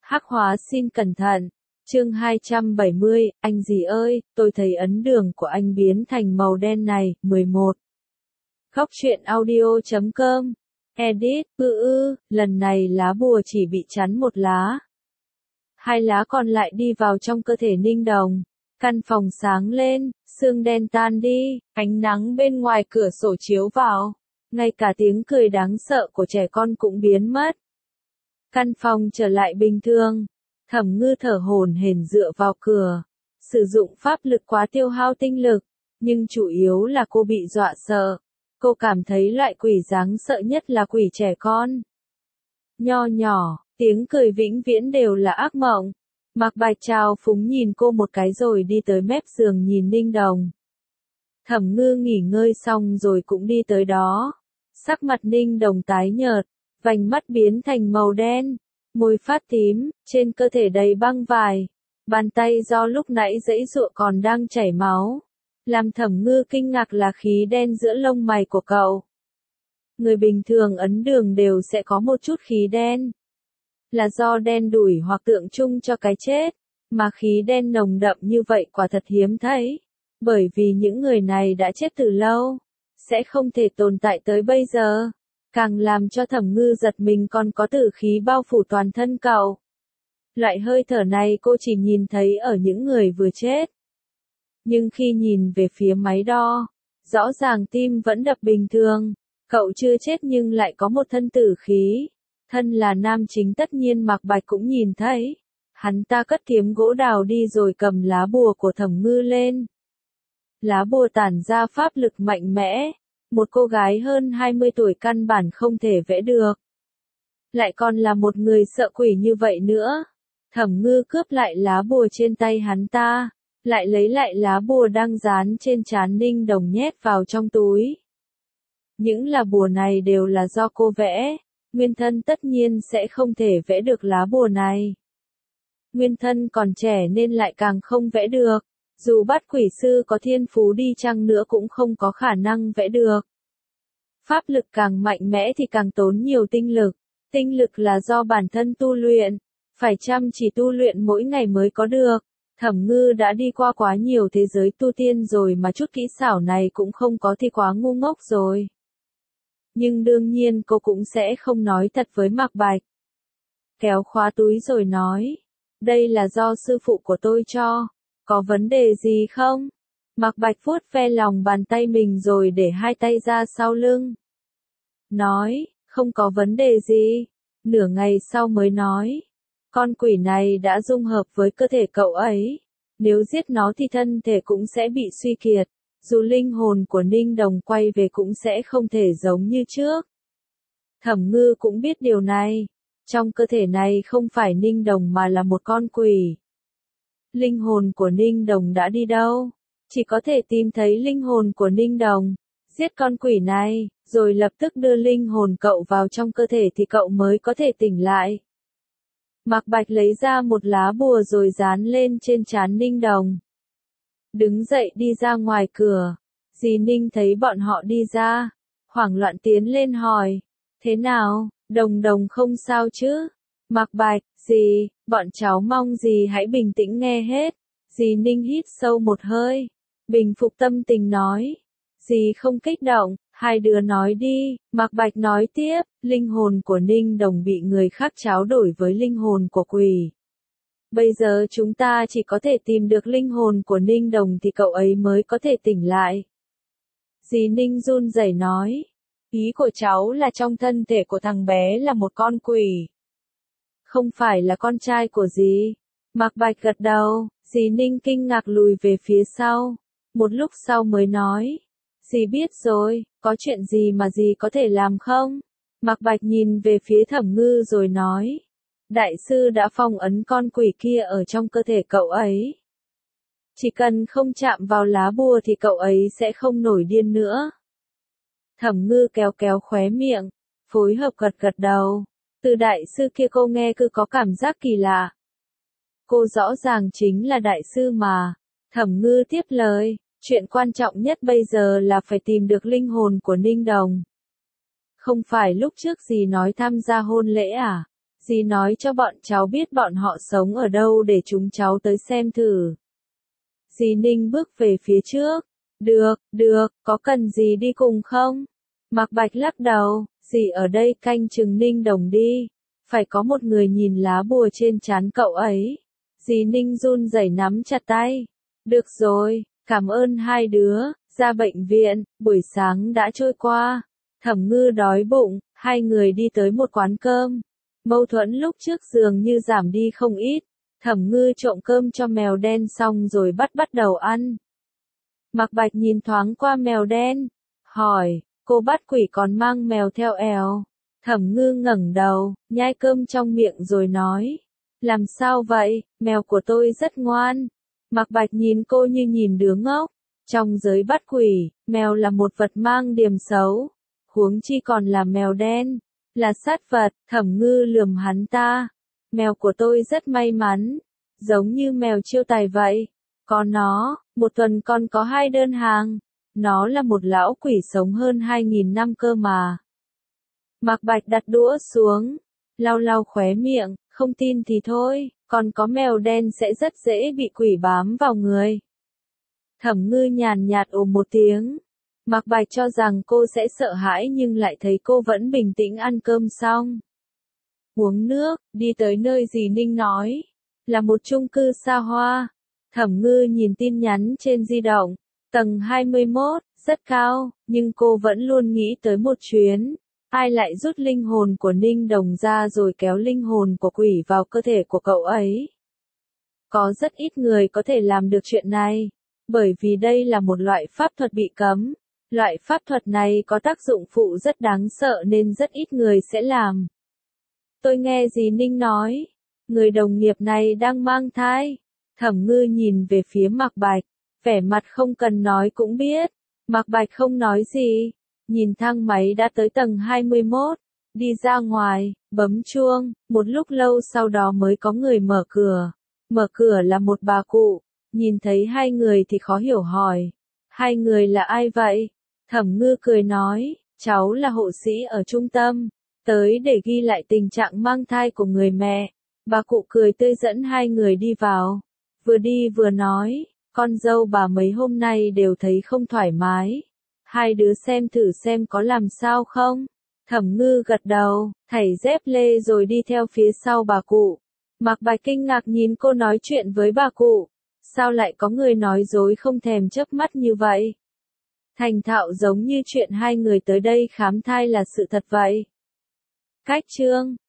Hắc hóa xin cẩn thận. Chương 270, anh gì ơi, tôi thấy ấn đường của anh biến thành màu đen này. 11. Góc truyện audio.com. Edit, lần này lá bùa chỉ bị chắn một lá. Hai lá còn lại đi vào trong cơ thể Ninh Đồng. Căn phòng sáng lên, sương đen tan đi, ánh nắng bên ngoài cửa sổ chiếu vào. Ngay cả tiếng cười đáng sợ của trẻ con cũng biến mất. Căn phòng trở lại bình thường. Thẩm Ngư thở hổn hển dựa vào cửa. Sử dụng pháp lực quá tiêu hao tinh lực, nhưng chủ yếu là cô bị dọa sợ. Cô cảm thấy loại quỷ đáng sợ nhất là quỷ trẻ con. Nho nhỏ, tiếng cười vĩnh viễn đều là ác mộng. Mạc Bạch trào phúng nhìn cô một cái rồi đi tới mép giường nhìn Ninh Đồng. Thẩm Ngư nghỉ ngơi xong rồi cũng đi tới đó. Sắc mặt Ninh Đồng tái nhợt, vành mắt biến thành màu đen, môi phát tím, trên cơ thể đầy băng vải. Bàn tay do lúc nãy giãy giụa còn đang chảy máu. Làm Thẩm Ngư kinh ngạc là khí đen giữa lông mày của cậu. Người bình thường ấn đường đều sẽ có một chút khí đen. Là do đen đủi hoặc tượng trưng cho cái chết, mà khí đen nồng đậm như vậy quả thật hiếm thấy. Bởi vì những người này đã chết từ lâu, sẽ không thể tồn tại tới bây giờ. Càng làm cho Thẩm Ngư giật mình còn có tử khí bao phủ toàn thân cậu. Loại hơi thở này cô chỉ nhìn thấy ở những người vừa chết. Nhưng khi nhìn về phía máy đo, rõ ràng tim vẫn đập bình thường. Cậu chưa chết nhưng lại có một thân tử khí. Thân là nam chính tất nhiên Mạc Bạch cũng nhìn thấy. Hắn ta cất kiếm gỗ đào đi rồi cầm lá bùa của Thẩm Ngư lên. Lá bùa tản ra pháp lực mạnh mẽ. Một cô gái hơn 20 tuổi căn bản không thể vẽ được. Lại còn là một người sợ quỷ như vậy nữa. Thẩm Ngư cướp lại lá bùa trên tay hắn ta. Lại lấy lại lá bùa đang dán trên trán Ninh Đồng nhét vào trong túi. Những lá bùa này đều là do cô vẽ. Nguyên thân tất nhiên sẽ không thể vẽ được lá bùa này. Nguyên thân còn trẻ nên lại càng không vẽ được. Dù bắt quỷ sư có thiên phú đi chăng nữa cũng không có khả năng vẽ được. Pháp lực càng mạnh mẽ thì càng tốn nhiều tinh lực. Tinh lực là do bản thân tu luyện. Phải chăm chỉ tu luyện mỗi ngày mới có được. Thẩm Ngư đã đi qua quá nhiều thế giới tu tiên rồi mà chút kỹ xảo này cũng không có thì quá ngu ngốc rồi. Nhưng đương nhiên cô cũng sẽ không nói thật với Mạc Bạch. Kéo khóa túi rồi nói. Đây là do sư phụ của tôi cho. Có vấn đề gì không? Mạc Bạch vuốt ve lòng bàn tay mình rồi để hai tay ra sau lưng. Nói, không có vấn đề gì. Nửa ngày sau mới nói. Con quỷ này đã dung hợp với cơ thể cậu ấy. Nếu giết nó thì thân thể cũng sẽ bị suy kiệt. Dù linh hồn của Ninh Đồng quay về cũng sẽ không thể giống như trước. Thẩm Ngư cũng biết điều này. Trong cơ thể này không phải Ninh Đồng mà là một con quỷ. Linh hồn của Ninh Đồng đã đi đâu? Chỉ có thể tìm thấy linh hồn của Ninh Đồng. Giết con quỷ này, rồi lập tức đưa linh hồn cậu vào trong cơ thể thì cậu mới có thể tỉnh lại. Mạc Bạch lấy ra một lá bùa rồi dán lên trên trán Ninh Đồng. Đứng dậy đi ra ngoài cửa. Dì Ninh thấy bọn họ đi ra. Hoảng loạn tiến lên hỏi. Thế nào, Đồng Đồng không sao chứ? Mạc Bạch, dì, bọn cháu mong dì hãy bình tĩnh nghe hết. Dì Ninh hít sâu một hơi. Bình phục tâm tình nói. Dì không kích động, hai đứa nói đi. Mạc Bạch nói tiếp, linh hồn của Ninh Đồng bị người khác tráo đổi với linh hồn của quỷ. Bây giờ chúng ta chỉ có thể tìm được linh hồn của Ninh Đồng thì cậu ấy mới có thể tỉnh lại. Dì Ninh run rẩy nói. Ý của cháu là trong thân thể của thằng bé là một con quỷ. Không phải là con trai của dì. Mạc Bạch gật đầu, dì Ninh kinh ngạc lùi về phía sau. Một lúc sau mới nói. Dì biết rồi, có chuyện gì mà dì có thể làm không? Mạc Bạch nhìn về phía Thẩm Ngư rồi nói. Đại sư đã phong ấn con quỷ kia ở trong cơ thể cậu ấy. Chỉ cần không chạm vào lá bùa thì cậu ấy sẽ không nổi điên nữa. Thẩm Ngư kéo kéo khóe miệng, phối hợp gật gật đầu. Từ đại sư kia cô nghe cứ có cảm giác kỳ lạ. Cô rõ ràng chính là đại sư mà. Thẩm Ngư tiếp lời, chuyện quan trọng nhất bây giờ là phải tìm được linh hồn của Ninh Đồng. Không phải lúc trước dì nói tham gia hôn lễ à? Dì nói cho bọn cháu biết bọn họ sống ở đâu để chúng cháu tới xem thử. Dì Ninh bước về phía trước. Được, có cần dì đi cùng không? Mạc Bạch lắc đầu, dì ở đây canh chừng Ninh Đồng đi. Phải có một người nhìn lá bùa trên trán cậu ấy. Dì Ninh run rẩy nắm chặt tay. Được rồi, cảm ơn hai đứa. Ra bệnh viện, buổi sáng đã trôi qua. Thẩm Ngư đói bụng, hai người đi tới một quán cơm. Mâu thuẫn lúc trước dường như giảm đi không ít. Thẩm Ngư trộm cơm cho mèo đen xong rồi bắt đầu ăn. Mạc Bạch nhìn thoáng qua mèo đen, hỏi, cô bắt quỷ còn mang mèo theo èo. Thẩm Ngư ngẩng đầu, nhai cơm trong miệng rồi nói, làm sao vậy, mèo của tôi rất ngoan. Mạc Bạch nhìn cô như nhìn đứa ngốc. Trong giới bắt quỷ, mèo là một vật mang điểm xấu. Huống chi còn là mèo đen, là sát vật. Thẩm Ngư lườm hắn ta. Mèo của tôi rất may mắn, giống như mèo chiêu tài vậy. Có nó, một tuần còn có 2 đơn hàng. Nó là một lão quỷ sống hơn 2.000 năm cơ mà. Mạc Bạch đặt đũa xuống, lau khóe miệng, không tin thì thôi, còn có mèo đen sẽ rất dễ bị quỷ bám vào người. Thẩm Ngư nhàn nhạt ồ một tiếng. Mạc Bạch cho rằng cô sẽ sợ hãi nhưng lại thấy cô vẫn bình tĩnh ăn cơm xong. Uống nước, đi tới nơi dì Ninh nói. Là một chung cư xa hoa. Thẩm Ngư nhìn tin nhắn trên di động. Tầng 21, rất cao, nhưng cô vẫn luôn nghĩ tới một chuyến. Ai lại rút linh hồn của Ninh Đồng ra rồi kéo linh hồn của quỷ vào cơ thể của cậu ấy. Có rất ít người có thể làm được chuyện này. Bởi vì đây là một loại pháp thuật bị cấm. Loại pháp thuật này có tác dụng phụ rất đáng sợ nên rất ít người sẽ làm. Tôi nghe dì Ninh nói, người đồng nghiệp này đang mang thai. Thẩm Ngư nhìn về phía Mạc Bạch, vẻ mặt không cần nói cũng biết. Mạc Bạch không nói gì, nhìn thang máy đã tới tầng 21, đi ra ngoài, bấm chuông, một lúc lâu sau đó mới có người mở cửa. Mở cửa là một bà cụ, nhìn thấy hai người thì khó hiểu hỏi. Hai người là ai vậy? Thẩm Ngư cười nói, cháu là hộ sĩ ở trung tâm, tới để ghi lại tình trạng mang thai của người mẹ. Bà cụ cười tươi dẫn hai người đi vào, vừa đi vừa nói, con dâu bà mấy hôm nay đều thấy không thoải mái. Hai đứa xem thử xem có làm sao không? Thẩm Ngư gật đầu, thảy dép lê rồi đi theo phía sau bà cụ. Mạc Bạch kinh ngạc nhìn cô nói chuyện với bà cụ. Sao lại có người nói dối không thèm chớp mắt như vậy? Thành thạo giống như chuyện hai người tới đây khám thai là sự thật vậy. Cách chương